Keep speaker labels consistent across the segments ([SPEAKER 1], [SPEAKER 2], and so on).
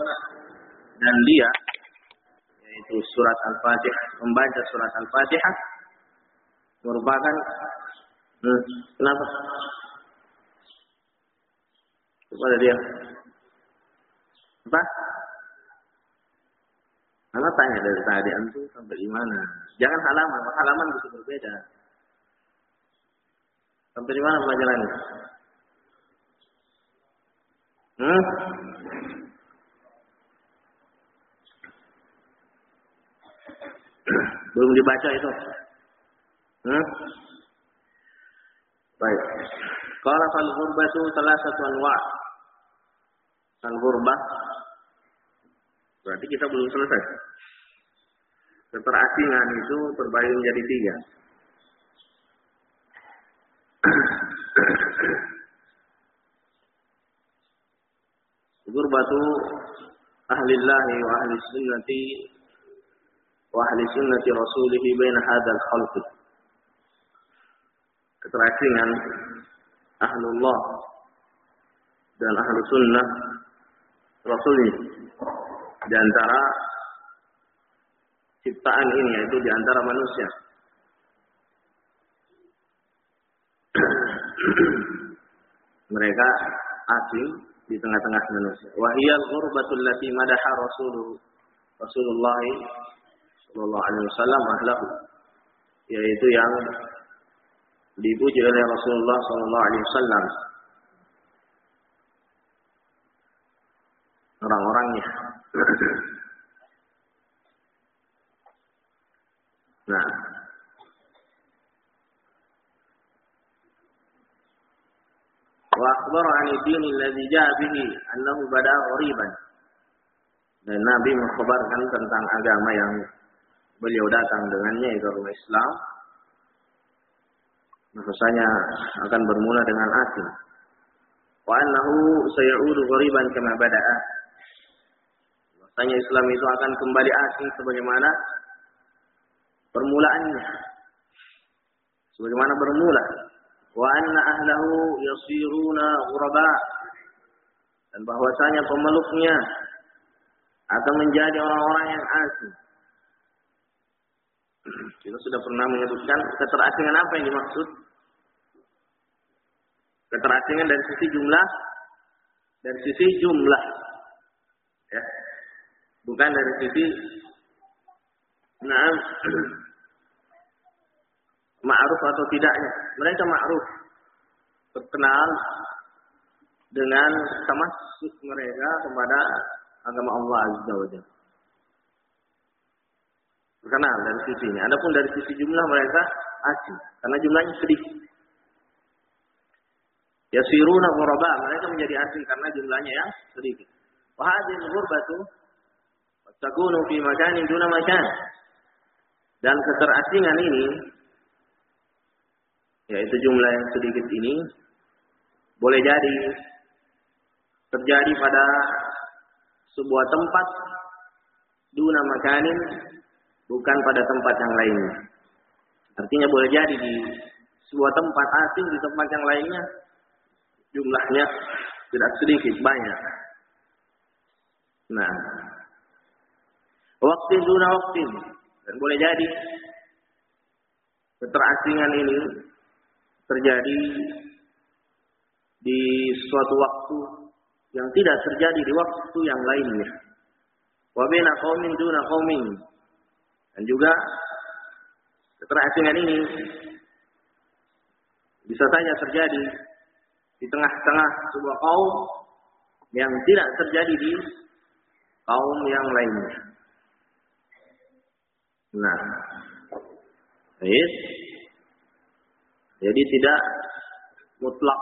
[SPEAKER 1] dan dia, yaitu surat Al-Fatihah, membaca surat Al-Fatihah merupakan kenapa? Kepada dia apa? Anak tanya dari tadi antum sampai di mana? Jangan halaman bisa berbeda. Sampai di mana pelajarannya? Belum dibaca itu. Baik. Qala fal ghurbatu thalathatu anwa'. Al ghurbah berarti kita belum selesai. Keterasingan itu terbagi menjadi 3. Ghurbatu ahlillahi wa ahli sunnati rasulihi baina hadzal khalq. Keterasingan ahlullah dan ahlu sunnah rasulnya di antara ciptaan ini, yaitu di antara manusia. Mereka asing di tengah-tengah manusia. Wahiyal ghurbatul lati madaha Rasulullah sallallahu alaihi wasallam ahlahu, yaitu yang dipuji oleh Rasulullah sallallahu alaihi wasallam orang-orangnya. Nah, wa akhbara 'an ad-din alladhi ja'a bihi annahu bada'a ghariban. Dan Nabi mengkhabarkan tentang agama yang beliau datang dengannya, yaitu agama Islam. Maksudnya akan bermula dengan asing. Wa annahu sayaudu ghariban kama bada'a. Maksudnya Islam itu akan kembali asing sebagaimana permulaannya. Sebagaimana bermula. Wa anna ahlahu yasiruna ghuraba. Dan bahwasanya pemeluknya akan menjadi orang-orang yang asing. Kita sudah pernah menyebutkan keterasingan apa yang dimaksud. Keterasingan dari sisi jumlah, ya, bukan dari sisi ma'ruf atau tidaknya. Mereka ma'ruf, terkenal dengan tamassuk mereka kepada agama Allah Azza wa Jalla. Terkenal dari sisinya. Adapun dari sisi jumlah mereka asing, karena jumlahnya sedikit. Yasiruna ghuraba, mereka menjadi asing karena jumlahnya yang sedikit. Wa hadhihi al-ghurbatu takunu fi makanin duna makan. Dan keterasingan ini, yaitu jumlah yang sedikit ini, boleh jadi terjadi pada sebuah tempat duna makanin, bukan pada tempat yang lainnya. Artinya boleh jadi di sebuah tempat asing, di tempat yang lainnya jumlahnya tidak sedikit, banyak. Nah, waktu duna waktu, dan boleh jadi keterasingan ini terjadi di suatu waktu yang tidak terjadi di waktu yang lainnya. Wa baina qaumin duna qaumin. Dan juga keterasingan ini bisa saja terjadi di tengah-tengah sebuah kaum yang tidak terjadi di kaum yang lainnya. Nah, baik. Jadi tidak mutlak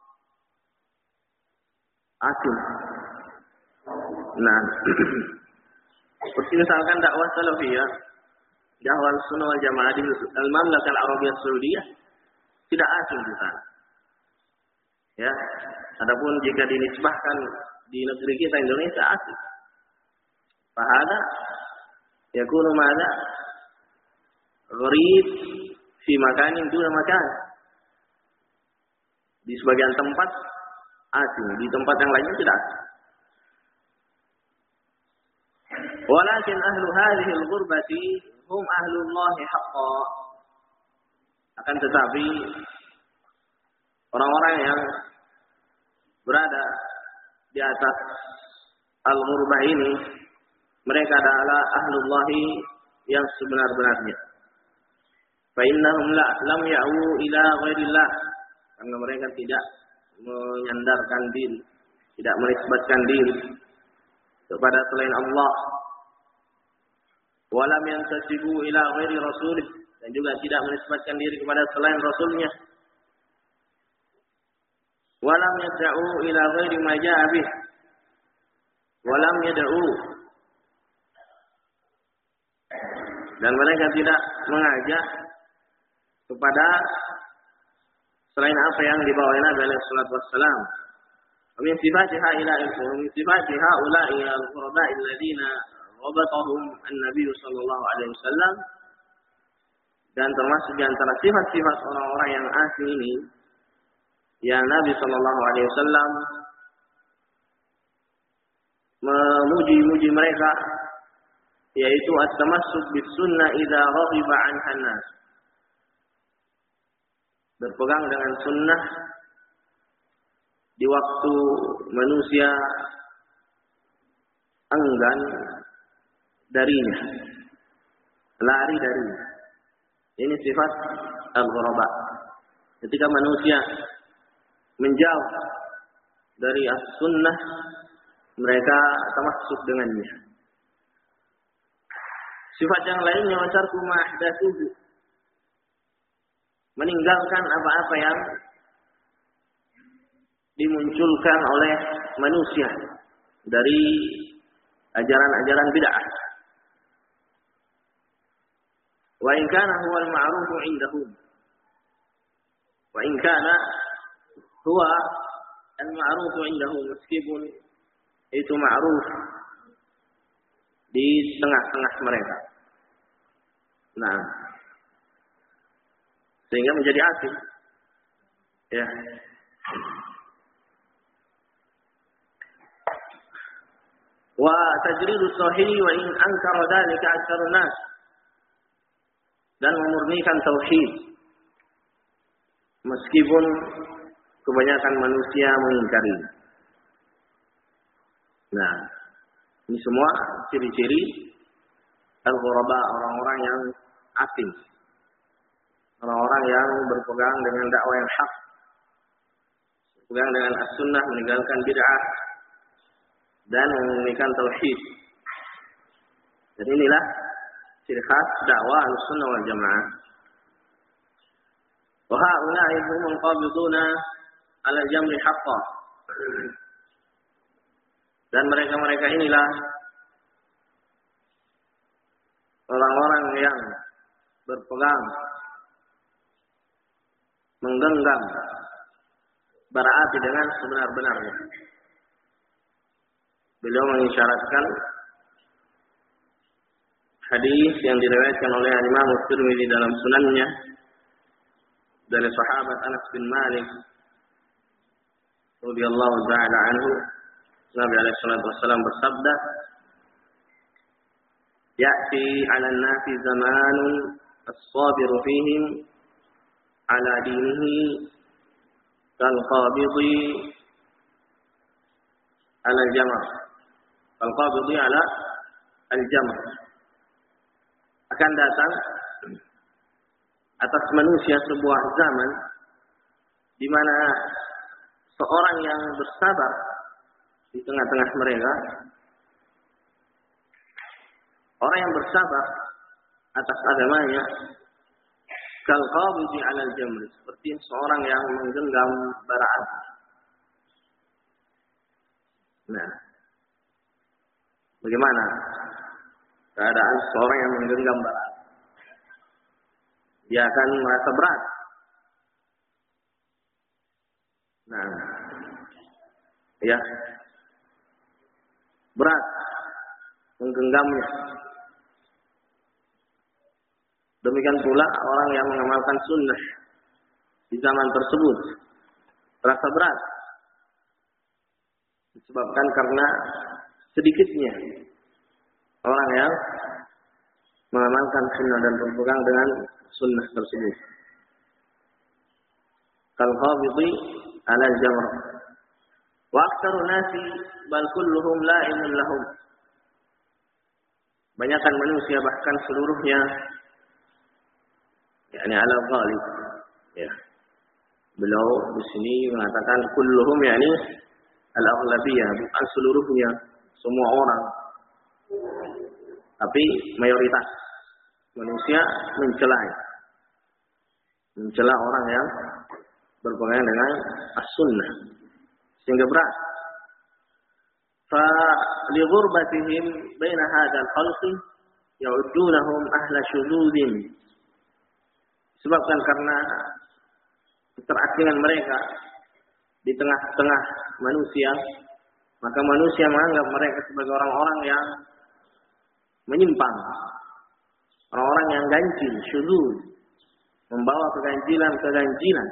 [SPEAKER 1] asing. Nah, seperti misalkan dakwah salafiyah, dakwah sunnah wal jamaah di Al-Mamlakah Al-Arabiyyah Saudiyah tidak asing di sana. Ya, adapun jika dinisbahkan di negeri kita Indonesia asing. Fahada yakunu mana gharib fi makanin duna makan. Di sebagian tempat asing, di tempat yang lainnya tidak asing. Walakin ahlu hadhihi al-ghurbati hum ahlullah haqqan. Akan tetapi orang-orang yang berada di atas al-ghurbah ini, mereka adalah ahlullah yang sebenar-benarnya. Fa innahum lam ya'u ila ghairillah, karena mereka tidak menyandarkan diri, tidak menisbatkan diri kepada selain Allah. Wa lam yantasibu ila ghairi rasulih, dan juga tidak menisbatkan diri kepada selain rasulnya. Wa lam yad'u ila ghairi ma ja'a bih, wa lam yad'u, dan mereka tidak mengajak kepada selain apa yang dibawa Nabi alaihi salatu wassalam. Min sifatiha ila min sifatiha ulai al-qurba alladziina rabatahum an-nabiy sallallahu alaihi wasallam, dan termasuk di antara sifat-sifat orang-orang yang asing ini yang Nabi sallallahu alaihi wasallam memuji-muji mereka, yaitu at-tamassuk bis sunnah idza raghiba 'anha an-nas, berpegang dengan sunnah di waktu manusia enggan darinya, lari darinya. Ini sifat al-ghuraba. Ketika manusia menjauh dari as-sunnah, mereka termasuk dengannya. Sifat yang lainnya wasarku ma'ahdatsuhu, meninggalkan apa-apa yang dimunculkan oleh manusia dari ajaran-ajaran bid'ah. Wa in kana huwa al-ma'ruf 'indahum, wa in kana huwa al-ma'ruf 'indahum, meskipun itu ma'ruf di tengah-tengah mereka. Nah, sehingga menjadi asing. Ya. Wa tajridu tauhid wa in ankara dzalika aktsarun nas, dan memurnikan tauhid meskipun kebanyakan manusia mengingkari. Nah, ini semua ciri-ciri al-ghuraba, orang-orang yang asing, orang-orang yang berpegang dengan dakwah yang hak, berpegang dengan as-sunnah, meninggalkan bid'ah, dan memurnikan tauhid. Dan inilah ciri khas dakwah al-sunnah wal jamaah. Wa ha'ula'i hum qabiduna 'ala al-jamri haqqan, dan mereka-mereka inilah orang-orang yang berpegang, menggenggam bara api dengan sebenar-benarnya. Beliau mengisyaratkan hadis yang diriwayatkan oleh Imam Tirmidzi dalam sunannya dari sahabat Anas bin Malik radhiyallahu ta'ala anhu. Nabi alaihi salatu wasallam bersabda, "Ya'ti 'alan nasi zamanun as-sabiru fihim 'ala dinihi kal qabidi 'ala al-jamr." Kal qabidi 'ala al-jamr. Akan datang atas manusia sebuah zaman di mana seorang yang bersabar di tengah-tengah mereka, orang yang bersabar atas agamanya, kal qabidi 'alal jamr, seperti seorang yang menggenggam bara api. Nah, bagaimana keadaan seorang yang menggenggam bara api? Dia akan merasa berat. Nah, ya, berat menggenggamnya. Demikian pula orang yang mengamalkan sunnah di zaman tersebut terasa berat, disebabkan karena sedikitnya orang yang mengamalkan sunnah dan berpegang dengan sunnah tersebut. Kal-qabidhi 'ala al-jamr. Wa aktsaru nasi bal kulluhum la'imun lahum. Banyakkan manusia bahkan seluruhnya yakni ala ghalib. Ya. Beliau di sini mengatakan kulluhum yakni al-aghlabiyah, bukan seluruhnya, semua orang. Tapi mayoritas manusia mencela orang yang berpegang dengan as-sunnah sehingga berat. Fa li ghurbatihim baina hadzal khalqi ya'udunahum ahla syudzudin. Sebabkan karena keterasingan mereka di tengah-tengah manusia, maka manusia menganggap mereka sebagai orang-orang yang menyimpang, orang-orang yang ganjil, syudzud, membawa keganjilan.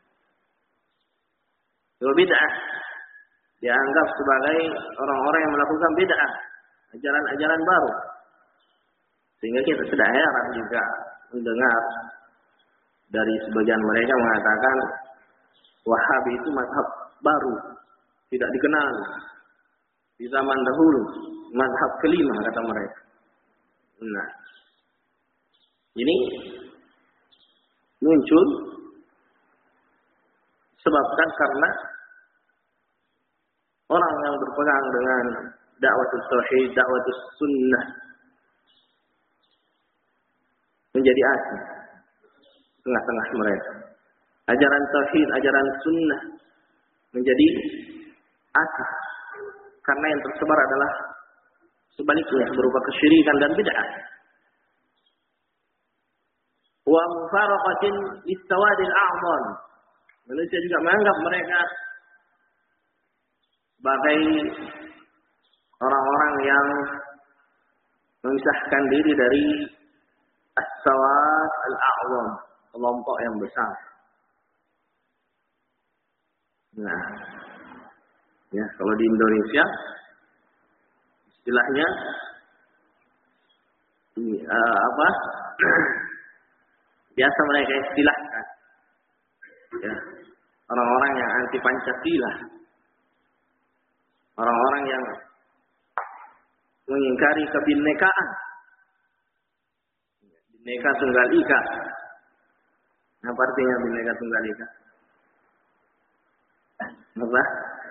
[SPEAKER 1] Kalau bid'ah dianggap sebagai orang-orang yang melakukan bid'ah, ajaran-ajaran baru. Sehingga kita tidak heran juga mendengar dari sebagian mereka mengatakan Wahabi itu mazhab baru, tidak dikenal di zaman dahulu, mazhab kelima kata mereka. Nah, ini muncul sebabkan karena orang yang berpegang dengan dakwatul tauhid, dakwatul sunnah menjadi asing tengah-tengah mereka. Ajaran tauhid, ajaran sunnah menjadi asing karena yang tersebar adalah sebaliknya berupa kesyirikan dan bid'ah. Wa mufaraqatin lis-sawadil a'dham. Manusia juga menganggap mereka sebagai orang-orang yang memisahkan diri dari as-sawad al-a'dham, kelompok yang besar. Nah, ya kalau di Indonesia istilahnya biasa mereka istilahkan ya, orang-orang yang anti Pancasila, orang-orang yang mengingkari kebinekaan, Bhinneka Tunggal Ika. Apa artinya Bhinneka Tunggal Ika? Apa?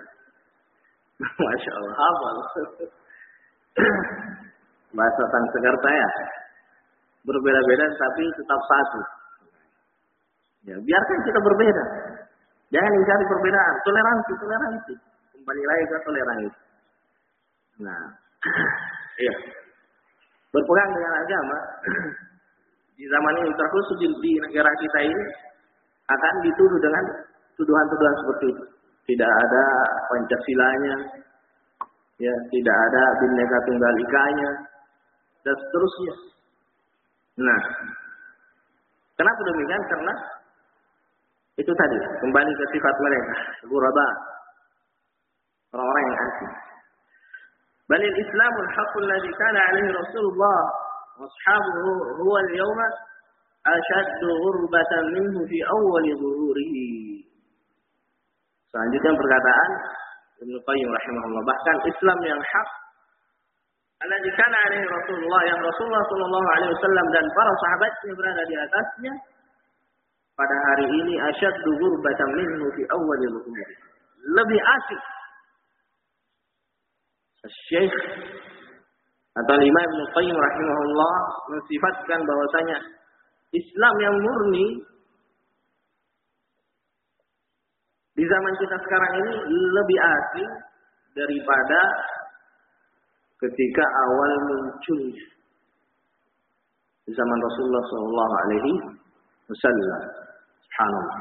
[SPEAKER 1] Masya Allah, hafal. Bahasa Sanskerta ya. Berbeda-beda tapi tetap satu. Ya, biarkan kita berbeda. Jangan mencari perbedaan. Toleransi. Kembali lagi ke toleransi. Nah, iya. Berpegang dengan agama di zaman ini terkhusus di negara kita ini akan dituduh dengan tuduhan-tuduhan seperti itu. Tidak ada Pancasilanya, ya, tidak ada Bhinneka Tunggal Ikanya, dan seterusnya. Nah, kenapa demikian? Karena itu tadi, kembali ke sifat mereka, ghuraba, orang-orang yang asing. Balil Islamul haqqul ladzi kana 'alaihi Rasulullah wa ashabuhu huwa al-yawma ashaddu ghurbatan minhu fi awwal dhuhurihi. Selanjutnya perkataan Ibnu Qayyim rahimahullah, bahkan Islam yang hak alladzi kana 'alaihi Rasulullah, yang Rasulullah sallallahu alaihi wasallam dan para sahabatnya berada di atasnya pada hari ini asyaddu ghurbatan minhu fi awwal dhuhurihi. Lebih asik Syekh atau Imam Ibnu Qayyim rahimahullah mensifatkan bahwasanya Islam yang murni di zaman kita sekarang ini lebih asing daripada ketika awal munculnya di zaman Rasulullah sallallahu alaihi wasallam. Subhanallah.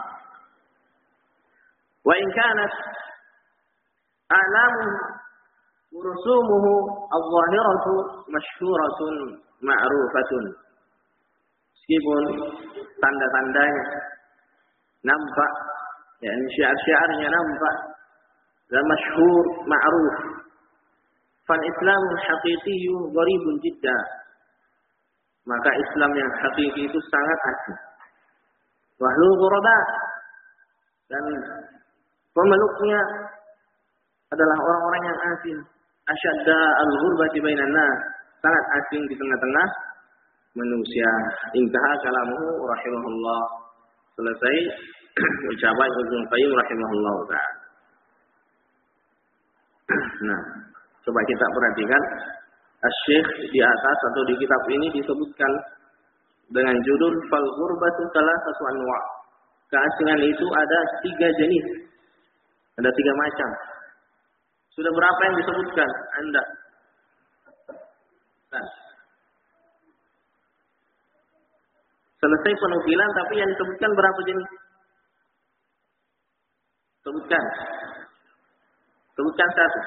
[SPEAKER 1] Wa in kanat a'lamu rusumuhu adh-dhahiratu masyhuratun ma'rufatun. Meskipun tanda-tandanya nampak, ya, syiar-syiarnya nampak dan masyhur, ma'ruf. Fal Islamul haqiqiyyu gharibun jiddan. Maka Islam yang hakiki itu sangat asing. Wahlul ghuraba, dan pemeluknya adalah orang-orang yang asing. Asyadda al-ghurbati bainan nas, sangat asing di tengah-tengah manusia. Intaha kalamuhu rahimahullah. Selesai ucapan Ibnu Qayyim rahimahullah ta'ala. Nah, coba kita perhatikan Asy-Syaikh di atas atau di kitab ini disebutkan dengan judul Fal Ghurbatu Thalathatu Anwa'. Keasingan itu ada 3 jenis. Ada 3 macam. Sudah berapa yang disebutkan? Anda. Nah. Selesai penukilan, tapi yang disebutkan berapa jenis? Sebutkan. Sebutkan 1.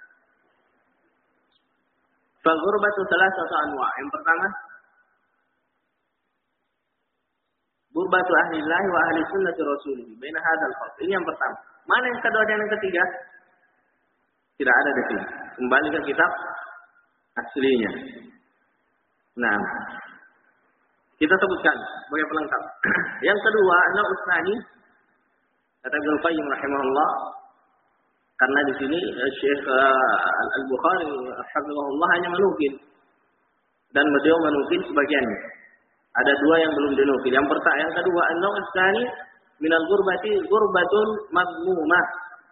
[SPEAKER 1] Fal ghurbatu thalathatu anwa'. Yang pertama, gurbatu ahlillahi wa ahli sunnati rasulih. Baina hadzal fasl. Ini yang pertama. Mana yang kedua dan yang ketiga? Tidak ada di sini. Kembali ke kitab aslinya. Nah, kita sebutkan sebagai pelengkap. Yang kedua, an-naw'u tsani, kata Ibnu Qayyim rahimahullah, karena di sini Syekh Al-Bukhari hafizahullah hanya menukil, dan beliau menukil sebagiannya. Ada 2 yang belum dinukil. Yang pertama, yang kedua, an-naw'u tsani minal ghurbati ghurbatun madmumah.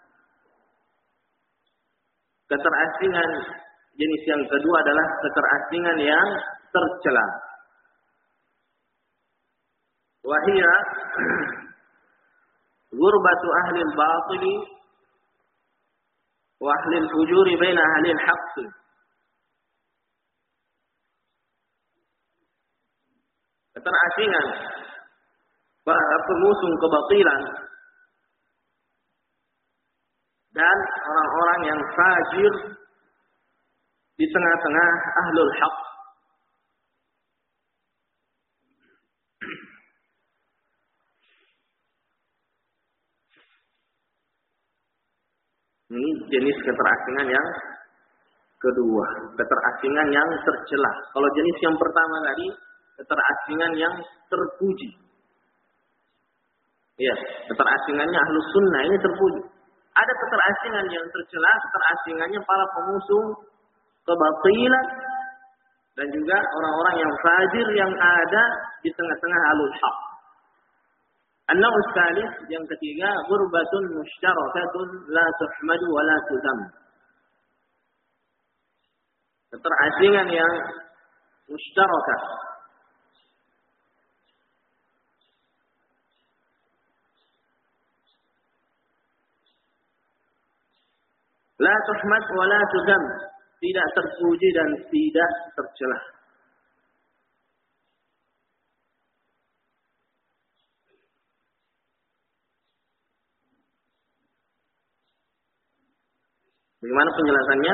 [SPEAKER 1] Keterasingan jenis yang kedua adalah keterasingan yang tercela. Wahia gurbatu ahli al-batil wa ahli al-fujur baina ahli al-haqq. Keterasingan para pemusuh kebatilan dan orang-orang yang fajir di tengah-tengah ahlul haq. Ini jenis keterasingan yang kedua, keterasingan yang tercela. Kalau jenis yang pertama tadi, keterasingan yang terpuji. Ya, keterasingannya ahlus sunnah, ini terpuji. Ada keterasingan yang tercela, keterasingannya para pemusuh kebatilan dan juga orang-orang yang fajir yang ada di tengah-tengah ahlul haq. An-naw'u tsalits, yang ketiga, ghurbatun mushtarakatun la tuhmadu wa la tudam. Keterasingan yang mushtarakah, la tuhmad wa la tudam, tidak terpuji dan tidak tercela. Bagaimana penjelasannya?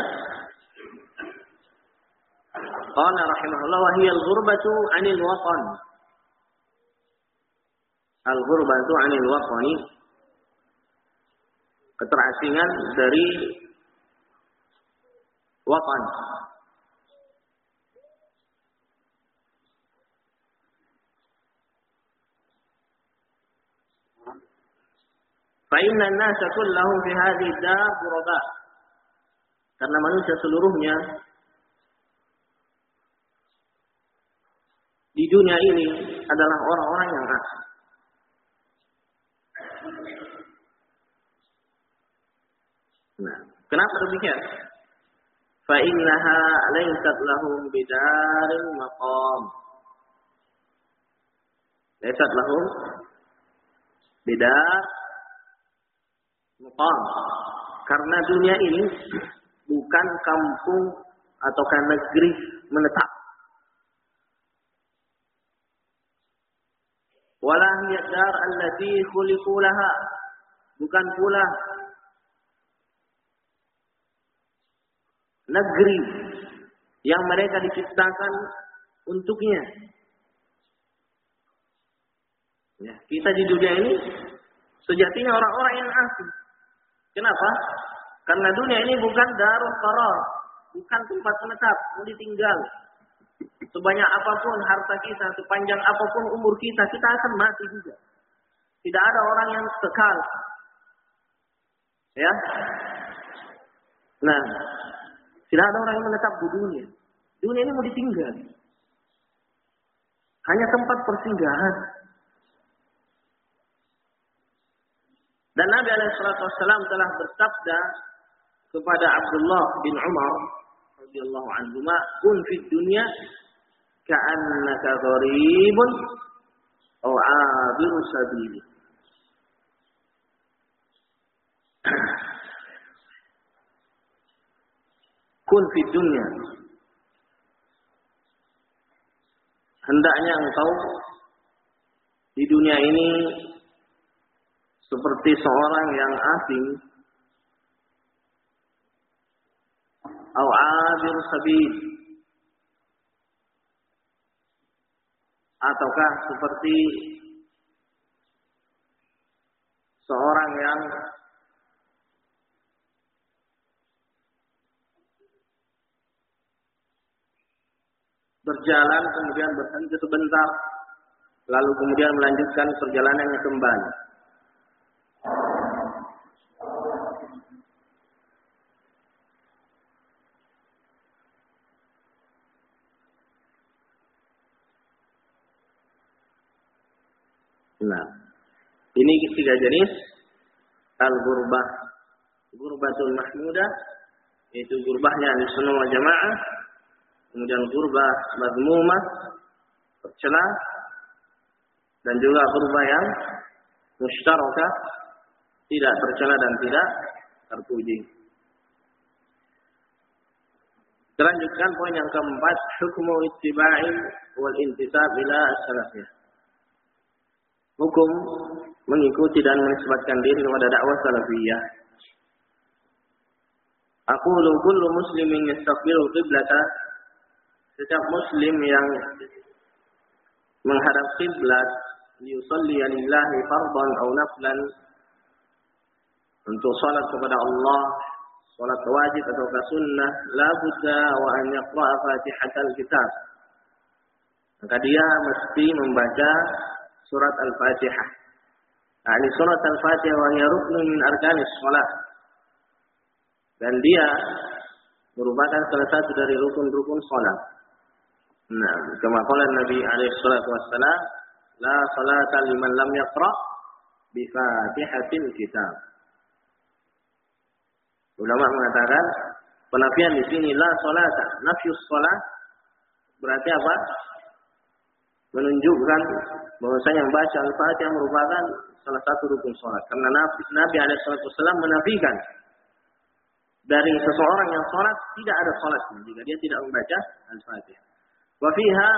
[SPEAKER 1] Qala rahimahullah wa hiya al-ghurbatu 'anil watan. Al-ghurbatu 'anil watani, keterasingan dari watan. Fa inna an-nasa kullahum fi hadhihi ad-dar ghuraba. Karena manusia seluruhnya di dunia ini adalah orang-orang yang asing. Nah, kenapa demikian? Fa innaha laysat lahum bidaril maqam. Laysat lahum bidar maqam. Karena dunia ini bukan kampung ataukah negeri menetap. Wala hiya dar allati khuliqu laha. Bukan pula negeri yang mereka diciptakan untuknya. Ya, kita di dunia ini sejatinya orang-orang yang asing. Kenapa? Karena dunia ini bukan darul qarar, bukan tempat menetap, mau ditinggal. Sebanyak apapun harta kita, sepanjang apapun umur kita, kita akan mati juga. Tidak ada orang yang kekal. Ya. Nah, tidak ada orang yang menetap di dunia. Dunia ini mau ditinggal. Hanya tempat persinggahan. Dan Nabi SAW telah bersabda kepada Abdullah bin Umar radhiyallahu anhu, "Kun fid dunya ka'annaka gharibun aw 'abiru sabil." Kun fid dunya. Hendaknya engkau di dunia ini seperti seorang yang asing, atau abir sabil, ataukah seperti seorang yang berjalan kemudian berhenti sebentar, lalu kemudian melanjutkan perjalanannya kembali. Nah, ini tiga jenis al-gurbah. Gurbatul mahmudah, yaitu gurbahnya Ahlussunnah wal Jamaah. Kemudian gurbah madmumah, tercela, dan juga gurbah yang mustarakah, tidak tercela dan tidak terpuji. Selanjutkan poin yang keempat, hukmu ittiba'i wal intisab ila as-salafiyah. Hukum mengikuti dan menisbatkan diri kepada dakwah salafiyah. Aqulu kullu muslimin yastaqbilu qiblata, setiap muslim yang menghadap kiblat liyusalli lillahi fardhan aw naflan, untuk salat kepada Allah, salat wajib atau sunnah, la budda wa an yaqra'a Fatihatal Kitab. Maka dia mesti membaca surat Al-Fatihah. Ini surat Al-Fatihah wa hiya ruknun min arkanis shalah. Dan dia merupakan salah satu dari rukun-rukun salat. Nah, kama qala Nabi alaihi salatu wassalam, la salata liman lam yaqra bi Fatihatil Kitab. Ulama mengatakan penafian di sini la salata, nafyus salat berarti apa? Menunjukkan bahwasanya membaca Al-Fatihah merupakan salah satu rukun salat. Karena Nabi alaihi salatu wassalam menafikan dari seseorang yang salat tidak ada salat jika dia tidak membaca Al-Fatihah. Wa fiha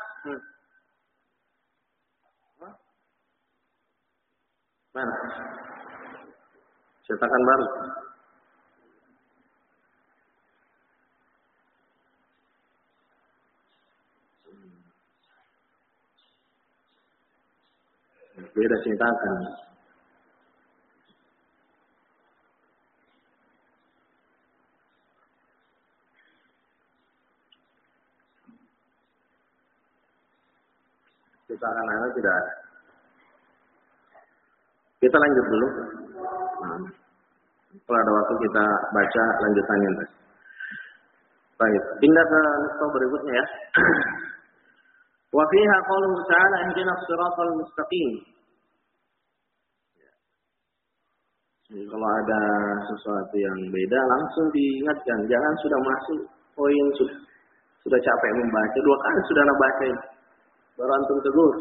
[SPEAKER 1] mana? Cetakan baru. Beda cetakan. Cetakan ada tidak ada. Kita lanjut dulu. Nah, kalau ada waktu kita baca lanjutannya. Baik, pindah ke nukta berikutnya ya. Wa fiha qauluhu ta'ala ihdinas siratal mustaqim. Jadi kalau ada sesuatu yang beda langsung diingatkan, jangan sudah masuk poin sudah capek membaca, 2 kali sudah baca baru antum tegur.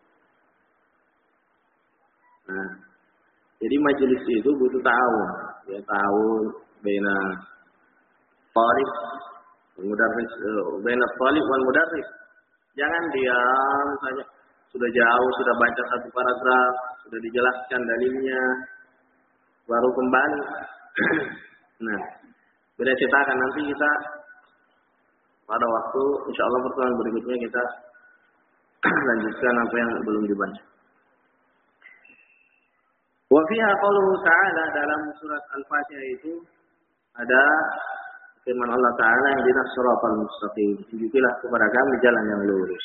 [SPEAKER 1] Nah, jadi majelis itu butuh ta'awun, ya ta'awun baina talib wal mudarris, baina talib wal mudarris. Jangan diam saja. Sudah jauh, sudah baca satu paragraf, sudah dijelaskan dalilnya, baru kembali. Nah, beda cetakan nanti kita pada waktu insyaallah pertemuan berikutnya kita lanjutkan apa yang belum dibaca. Wa fiha qauluhu ta'ala, dalam surat Al-Fatihah itu ada firman Allah Ta'ala, ihdinas siratal mustaqim, tunjukilah kepada kami jalan yang lurus.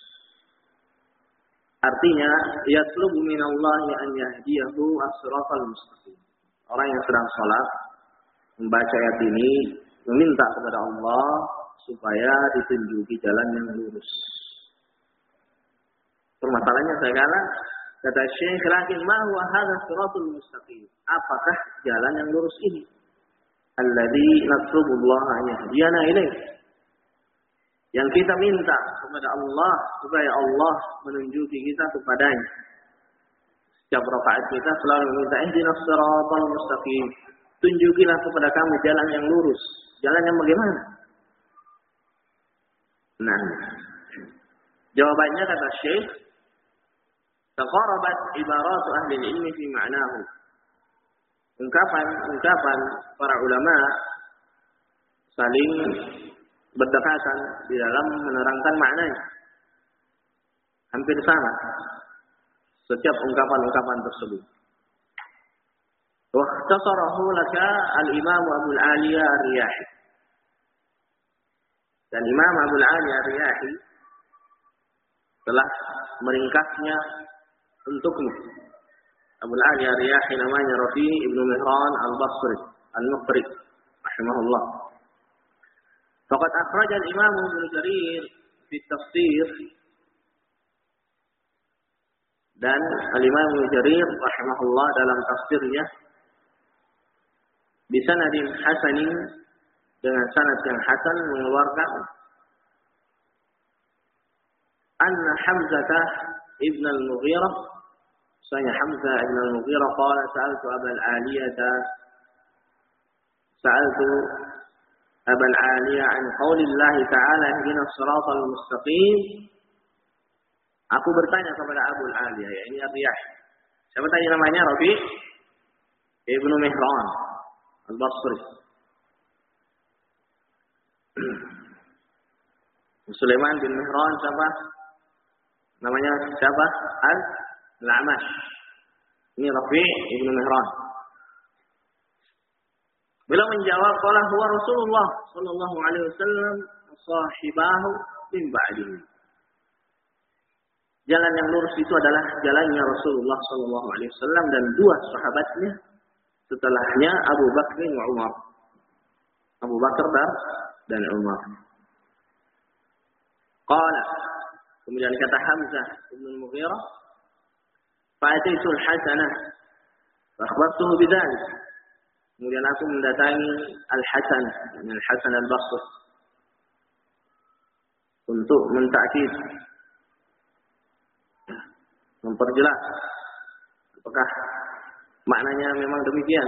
[SPEAKER 1] Artinya, yatlubu minallahi an yahdiyahu as-siratal mustaqim. Orang yang sedang sholat, membaca ayat ini, meminta kepada Allah supaya ditunjuki jalan yang lurus. Permasalahannya sekarang, kata Syekh, lakin ma huwa hadha siratul mustaqim? Apakah jalan yang lurus ini? Alladzi natlubullaha an yahdiyana ilaih. Yang kita minta kepada Allah supaya Allah menunjuki kita kepadanya. Setiap rakaat kita selalu meminta ihdinas siratal mustaqim. Tunjukilah kepada kami jalan yang lurus. Jalan yang bagaimana? Nah, jawabannya kata Syekh, taqarabat ibarat ahli ilmi fi ma'nahu. Ungkapan para ulama saling berdekatan di dalam menerangkan maknanya. Hampir sama setiap ungkapan-ungkapan tersebut. Wa ikhtasarahu laka al-Imam Abu al-Aliya ar-Riyahi. Dan Imam Abu al-Aliya ar-Riyahi telah meringkasnya untukmu. Abu al-Aliya ar-Riyahi namanya Rafi ibnu Mihran al-Basri al-Muqri rahimahullah. Faqad akhraja al-Imam Ibnu Jarir fi tafsir, dan al-Imam Ibnu Jarir rahimahullah dalam tafsirnya bisanadin hasanin, dengan sanad yang hasan, mengeluarkan anna Hamzah ibn al-Mughirah, saya Hamzah ibn al-Mughirah qala sa'altu Abul Aliyah Abul Aliyah an qaulillah ta'ala ihdinas siratal mustaqim. Aku bertanya kepada Abul Aliyah, yakni Ar-Riyahi. Siapa tadi namanya? Rafi ibnu Mihran al-Basri. Sulaiman bin Mihran siapa? Namanya siapa? Al-A'mash. Ini Rafi ibnu Mihran. Beliau menjawab, qala huwa Rasulullah sallallahu alaihi wasallam sahibahu min ba'dihi. Jalan yang lurus itu adalah jalannya Rasulullah sallallahu alaihi wasallam dan dua sahabatnya setelahnya, Abu Bakar dan Umar. Abu Bakar dan Umar. Qala, kemudian kata Hamzah bin Mughirah, fa'ataitu al-Hasanah fa akhbartuhu bidzalik. Kemudian aku mendatangi Al-Hasan, Al-Hasan Al-Basri, untuk mentakid, memperjelas apakah maknanya memang demikian.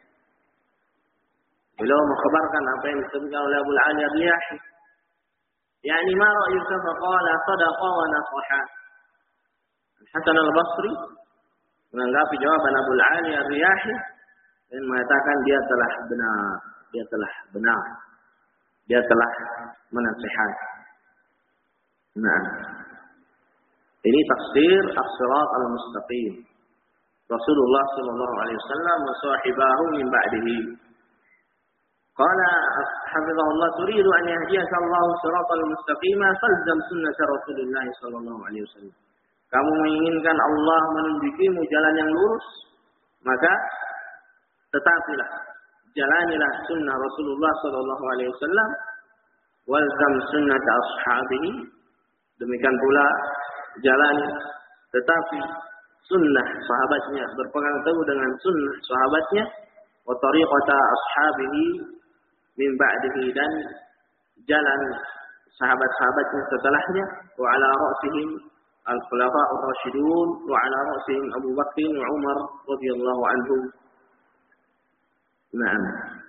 [SPEAKER 1] Beliau mengkhabarkan apa yang disebutkan oleh Abu al-Aliya ar-Riyahi. Yani ma ra'yuka faqala sadaqa wa nasaha. Al-Hasan Al-Basri menanggapi jawaban Abu al-Aliya ar-Riyahi dan mengatakan dia telah benar, dia telah menasihat. Nah, ini tafsir as-sirat al-mustaqim. Rasulullah sallallahu alaihi wasallam wa sahibahu min ba'dihi. Qala hafizahullah, turidu an yahdiyaka Allah siratal mustaqima falzam sunnah Rasulullah sallallahu alaihi wasallam. Kamu menginginkan Allah menunjukimu jalan yang lurus, maka tetapilah, jalanilah sunnah Rasulullah sallallahu alaihi wasallam, walzam sunnah ashabihi, demikian pula jalani tetapi sunnah sahabatnya, berpegang teguh dengan sunnah sahabatnya, wa tariqata ashabihi min ba'dihi, dan jalan sahabat-sahabatnya setelahnya, wa ala ra'sihim al-khulafa'ur rasyidun, wa ala ra'sihim Abu Bakr wa Umar radhiyallahu anhum. Nah,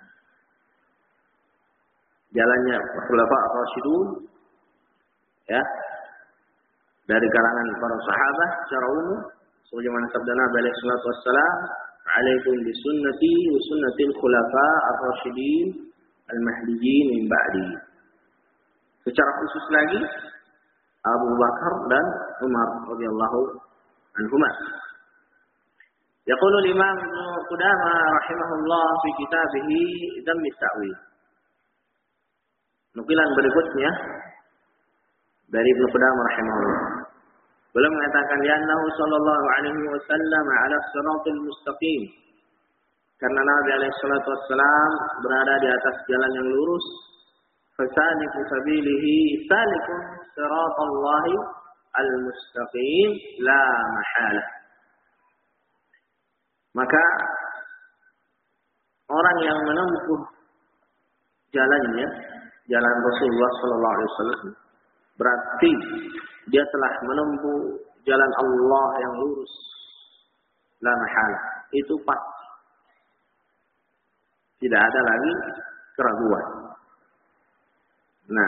[SPEAKER 1] jalannya khulafa'ur rasyidun, ya, dari kalangan para sahabat secara umum, sebagaimana sabda Nabi alaihi salatu wassalam, "Alaikum bi sunnati wa sunnatil khulafa ar-rasyidin al-mahdiyyin min ba'di." Secara khusus lagi Abu Bakar dan Umar radhiyallahu anhuma. Yaqulu al-Imam Ibnu Qudamah rahimahullah fi kitabih Dhamm at-Ta'wil. Nukilan berikutnya dari Ibnu Qudamah rahimahullah. Beliau mengatakan annahu sallallahu alaihi wasallam ala siratal mustaqim. Karena Nabi alaihi salatu wassalam berada di atas jalan yang lurus. Fasaliku sabilihi salikun siratallahi al-mustaqim la mahala. Maka orang yang menempuh jalannya, jalan Rasulullah sallallahu alaihi wasallam, berarti dia telah menempuh jalan Allah yang lurus. La mahala. Itu pasti. Tidak ada lagi keraguan. Nah,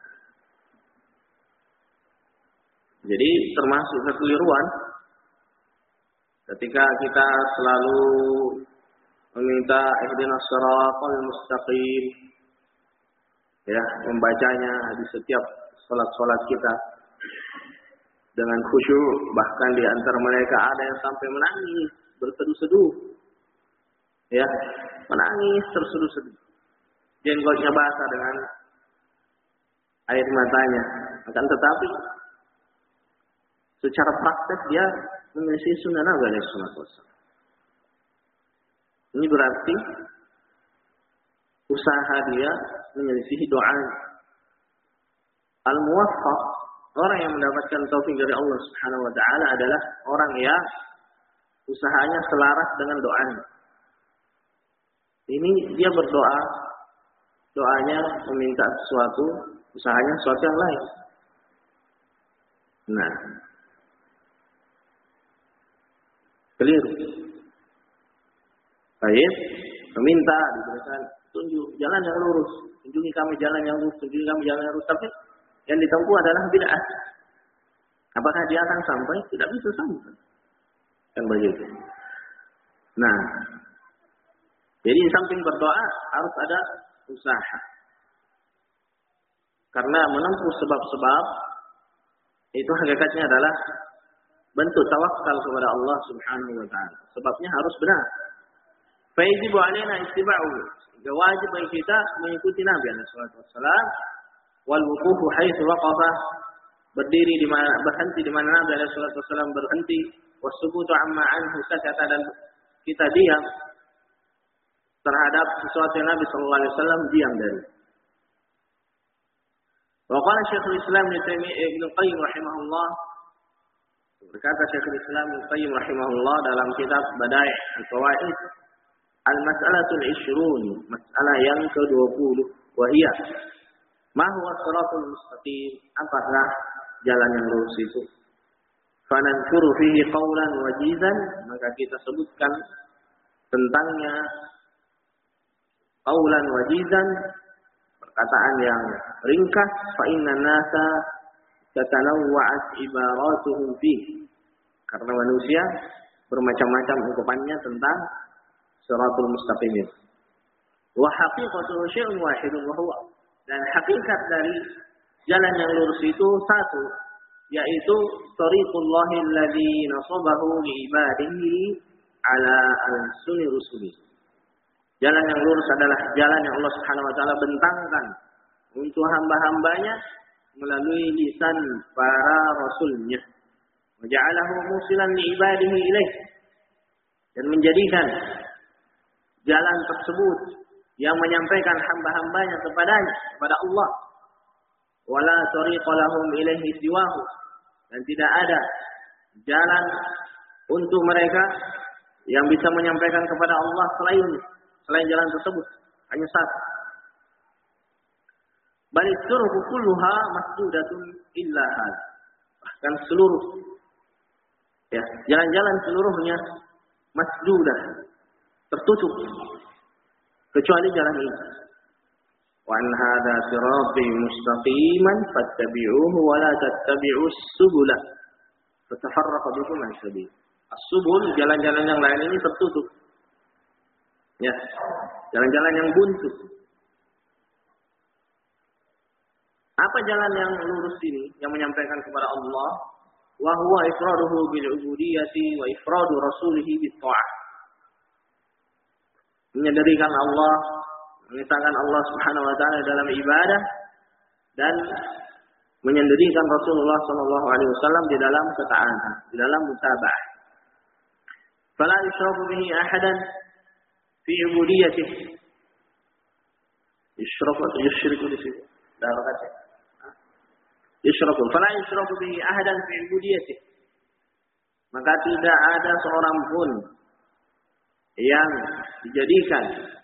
[SPEAKER 1] jadi termasuk kekeliruan ketika kita selalu meminta ihdinas shiratal mustaqim, ya, membacanya di setiap salat-salat kita dengan khusyuk, bahkan di antara mereka ada yang sampai menangis berseduh-seduh, ya, menangis terseduh-seduh, jenggotnya basah dengan air matanya. Akan tetapi secara praktek dia menyelisih sunnah Nabi alaihi wasallam. Ini berarti usaha dia menyelisih doa. Al-muwaffaq, orang yang mendapatkan taufik dari Allah Subhanahu wa taala adalah orang yang usahanya selaras dengan doanya. Ini dia berdoa, doanya meminta sesuatu, usahanya sesuatu yang lain. Nah, keliru. Baik, meminta diberikan tunjuk jalan yang lurus, tunjuki kami jalan yang lurus, tunjuki kami jalan yang lurus, tapi yang ditempuh adalah bid'ah. Apakah dia akan sampai? Tidak bisa sampai. Kan begitu. Nah, jadi di samping berdoa harus ada usaha. Karena menempuh sebab-sebab itu hakikatnya adalah bentuk tawakal kepada Allah Subhanahu wa taala. Sebabnya harus benar. Fa yajibu alaina ittiba'uhu. Wajib bagi kita mengikuti Nabi sallallahu alaihi wasallam wal wuqufu haitsu waqafa. Berdiri di mana, berhenti di mana Nabi sallallahu alaihi wasallam berhenti, wasukutu amma anhu sakata, dan kita diam terhadap sesuatu yang Nabi sallallahu alaihi wasallam diam dari. Wa qala Syekhul Islam Ibnu Qayyim rahimahullah, berkata Syekhul Islam Ibnu Qayyim rahimahullah dalam kitab Badai' al-Fawaid, al-mas'alatul 20, masalah yang ke-20, wa hiya ma huwa shiratul mustaqim, apakah jalan yang lurus itu? Fanadhkuru fihi qawlan wajizan, maka kita sebutkan tentangnya qawlan wajizan, perkataan yang ringkas. Fa inna nasa tatanawwa'at ibaratuhum fihi, karena manusia bermacam-macam ungkapannya tentang shiratul mustaqim. Wa haqiqatu syai'un wahidun wa huwa, dan hakikat dari jalan yang lurus itu satu, yaitu tariqullahi alladzi nasabahu li ibadihi ala al-sunni rusuli. Jalan yang lurus adalah jalan yang Allah Subhanahu wa taala bentangkan untuk hamba-hambanya melalui lisan para rasulnya. Wa ja'alahu musilan li ibadihi ilaih, dan menjadikan jalan tersebut yang menyampaikan hamba-hambanya kepadanya, kepada Allah. Wala tariqa lahum ilaihi siwahu, dan tidak ada jalan untuk mereka yang bisa menyampaikan kepada Allah selain jalan tersebut, hanya satu. Bal turuq kulluha masdudatun illa hal, bahkan seluruh, ya, jalan-jalan seluruhnya masdudah, tertutup, kecuali jalan ini. Wa an hadza sirati mustaqiman fattabi'uhu wa la tattabi'us subula fatafarraqa bikum an sabil. As-subul, jalan-jalan yang lain ini tertutup. Ya, jalan-jalan yang buntu. Apa jalan yang lurus ini yang menyampaikan kepada Allah? Wa huwa ifraduhu bil ubudiyyati wa ifradu rasulihi bit ta'ah. Menyendirikan Allah, mengesahkan Allah Subhanahu wa taala dalam ibadah, dan menyendirikan Rasulullah sallallahu alaihi wasallam di dalam ketaatan, di dalam mutaba'ah. Fala yushraku bihi ahadan fi ubudiyyatihi. Yushriku di situ. Yushraku. Fala yushraku bihi ahadan fi ubudiyyatihi. Maka tidak ada seorang pun yang dijadikan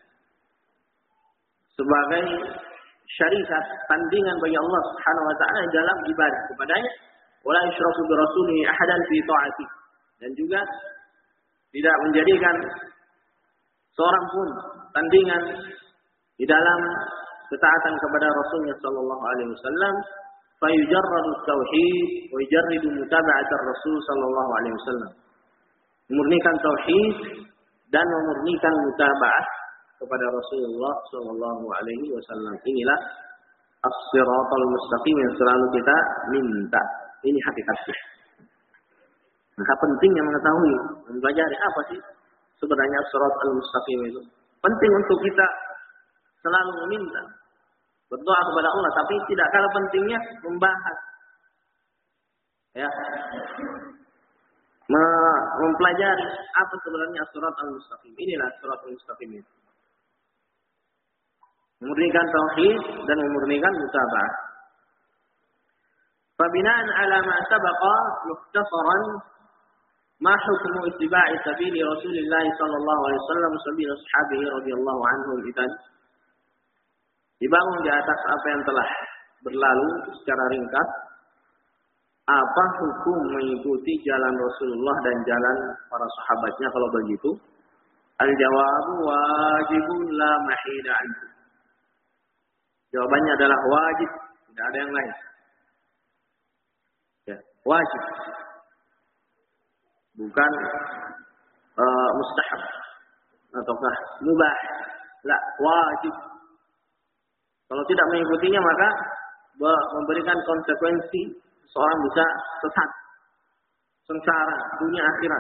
[SPEAKER 1] sebagai syarikat tandingan bagi Allah Subhanahu wa taala dalam ibadah kepadanya, wala yusyraku bi rasulihi ahadan fi ta'ati, dan juga tidak menjadikan seorang pun tandingan di dalam ketaatan kepada Rasulnya sallallahu alaihi wasallam, fa yujarradu tauhid wa yujarridu mutaba'at ar-rasul sallallahu alaihi wasallam. Memurnikan tauhid dan memurnikan mutaba'ah kepada Rasulullah sallallahu alaihi wasallam. Inilah as-siratal mustaqim yang selalu kita minta. Ini hakikatnya. Maka pentingnya mengetahui, mempelajari apa sih sebenarnya as-siratal mustaqim itu. Penting untuk kita selalu meminta, berdoa kepada Allah, tapi tidak kalah pentingnya membahas, ya, mempelajari apa sebenarnya as-siratal mustaqim. Inilah as-siratal mustaqim itu. Memurnikan tauhid dan memurnikan mutaba'ah. Fabina'an ala ma sabaqa mukhtasaran ma hukmu ittiba'i sabili Rasulillah sallallahu alaihi wasallam sabili ashabihi radhiyallahu anhum idan. Dibangun di atas apa yang telah berlalu secara ringkas, apa hukum mengikuti jalan Rasulullah dan jalan para sahabatnya kalau begitu? Al-jawabu wajibun la mahida anhu. Jawabannya adalah wajib, tidak ada yang lain. Ya, wajib. Bukan mustahab ataukah mubah. La, wajib. Kalau tidak mengikutinya maka memberikan konsekuensi seorang bisa sesat, sengsara dunia akhirat.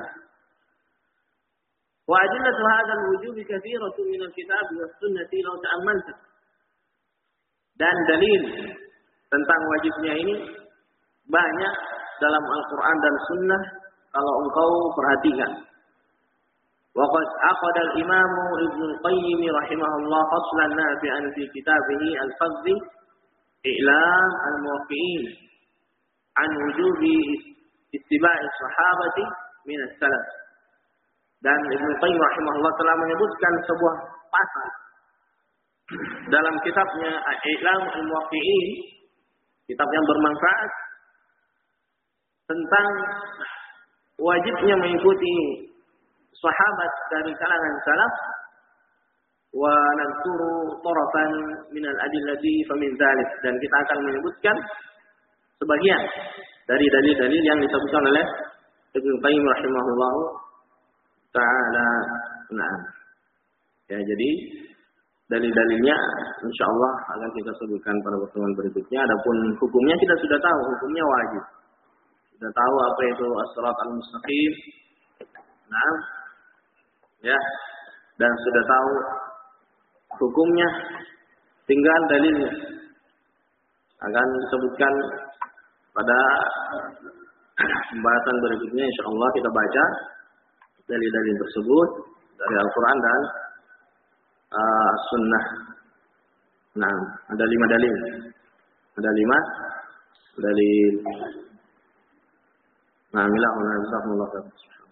[SPEAKER 1] Wa adillatu hadzal wujubi katsiratun min al-kitab was sunnati law ta'ammalta. Dan dalil tentang wajibnya ini banyak dalam Al-Quran dan Sunnah kalau engkau perhatikan. Waqad aqada al-Imam Ibnu Al-Qayyim rahimahullah faslan nafi'an fi kitabih Al-Fadl I'lam al-Muwaqqi'in an wujubi ittiba'i sahabati min as-salaf. Dan Ibnu Qayyim rahimahullah telah menyebutkan sebuah pasal dalam kitabnya I'lam al-Muwaqqi'in, kitab yang bermanfaat, tentang wajibnya mengikuti sahabat dari kalangan salaf, wa nadhkuru tarafan min al-adillati famin dzalik, dan kita akan menyebutkan sebagian dari dalil-dalil yang disebutkan oleh Ibnu Qayyim rahimahullahu taala. Nah, ya, jadi dalil-dalilnya insyaallah akan kita sebutkan pada pertemuan berikutnya. Adapun hukumnya kita sudah tahu, hukumnya wajib. Sudah tahu apa itu as-siratal mustaqim. Nah, ya, dan sudah tahu hukumnya, tinggal dalilnya. Akan disebutkan pada pembahasan berikutnya insyaallah. Kita baca dalil-dalil tersebut dari Al-Quran dan Sunnah. Nah, ada 5 dalil. Ada 5 dalil. Nah, milah wa nazakumullah.